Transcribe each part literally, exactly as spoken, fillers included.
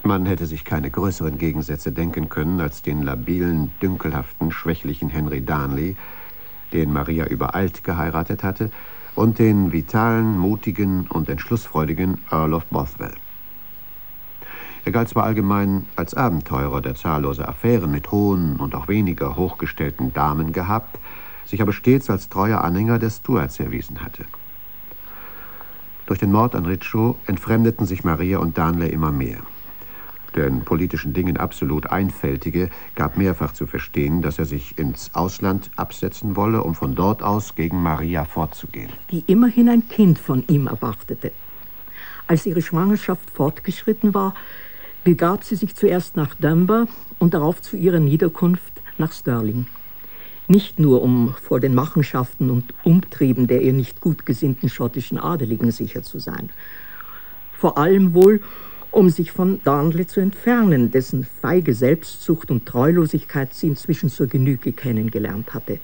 Man hätte sich keine größeren Gegensätze denken können als den labilen, dünkelhaften, schwächlichen Henry Darnley, den Maria übereilt geheiratet hatte, und den vitalen, mutigen und entschlussfreudigen Earl of Bothwell. Er galt zwar allgemein als Abenteurer, der zahllose Affären mit hohen und auch weniger hochgestellten Damen gehabt, sich aber stets als treuer Anhänger der Stuarts erwiesen hatte. Durch den Mord an Richo entfremdeten sich Maria und Darnley immer mehr. Der in politischen Dingen absolut Einfältige gab mehrfach zu verstehen, dass er sich ins Ausland absetzen wolle, um von dort aus gegen Maria vorzugehen. Die immerhin ein Kind von ihm erwartete. Als ihre Schwangerschaft fortgeschritten war, begab sie sich zuerst nach Dunbar und darauf zu ihrer Niederkunft nach Stirling. Nicht nur, um vor den Machenschaften und Umtrieben der ihr nicht gut gesinnten schottischen Adeligen sicher zu sein. Vor allem wohl, um sich von Darnley zu entfernen, dessen feige Selbstsucht und Treulosigkeit sie inzwischen zur Genüge kennengelernt hatte.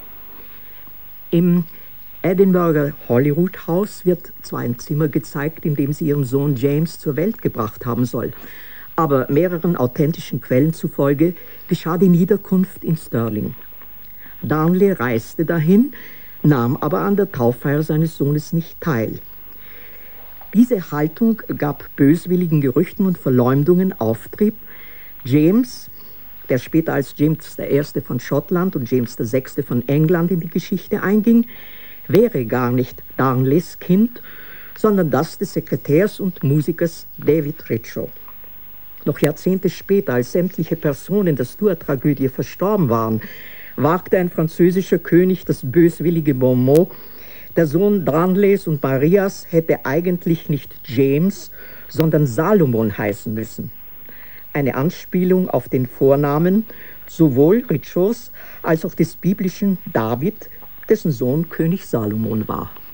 Im Edinburgher Holyrood House wird zwar ein Zimmer gezeigt, in dem sie ihren Sohn James zur Welt gebracht haben soll, aber mehreren authentischen Quellen zufolge geschah die Niederkunft in Stirling. Darnley reiste dahin, nahm aber an der Tauffeier seines Sohnes nicht teil. Diese Haltung gab böswilligen Gerüchten und Verleumdungen Auftrieb. James, der später als James der Erste von Schottland und James der Sechste von England in die Geschichte einging, wäre gar nicht Darnleys Kind, sondern das des Sekretärs und Musikers David Richo. Noch Jahrzehnte später, als sämtliche Personen der Stuart-Tragödie verstorben waren, wagte ein französischer König das böswillige Bonmot: Der Sohn Darnleys und Marias hätte eigentlich nicht James, sondern Salomon heißen müssen. Eine Anspielung auf den Vornamen sowohl Richos als auch des biblischen David, dessen Sohn König Salomon war.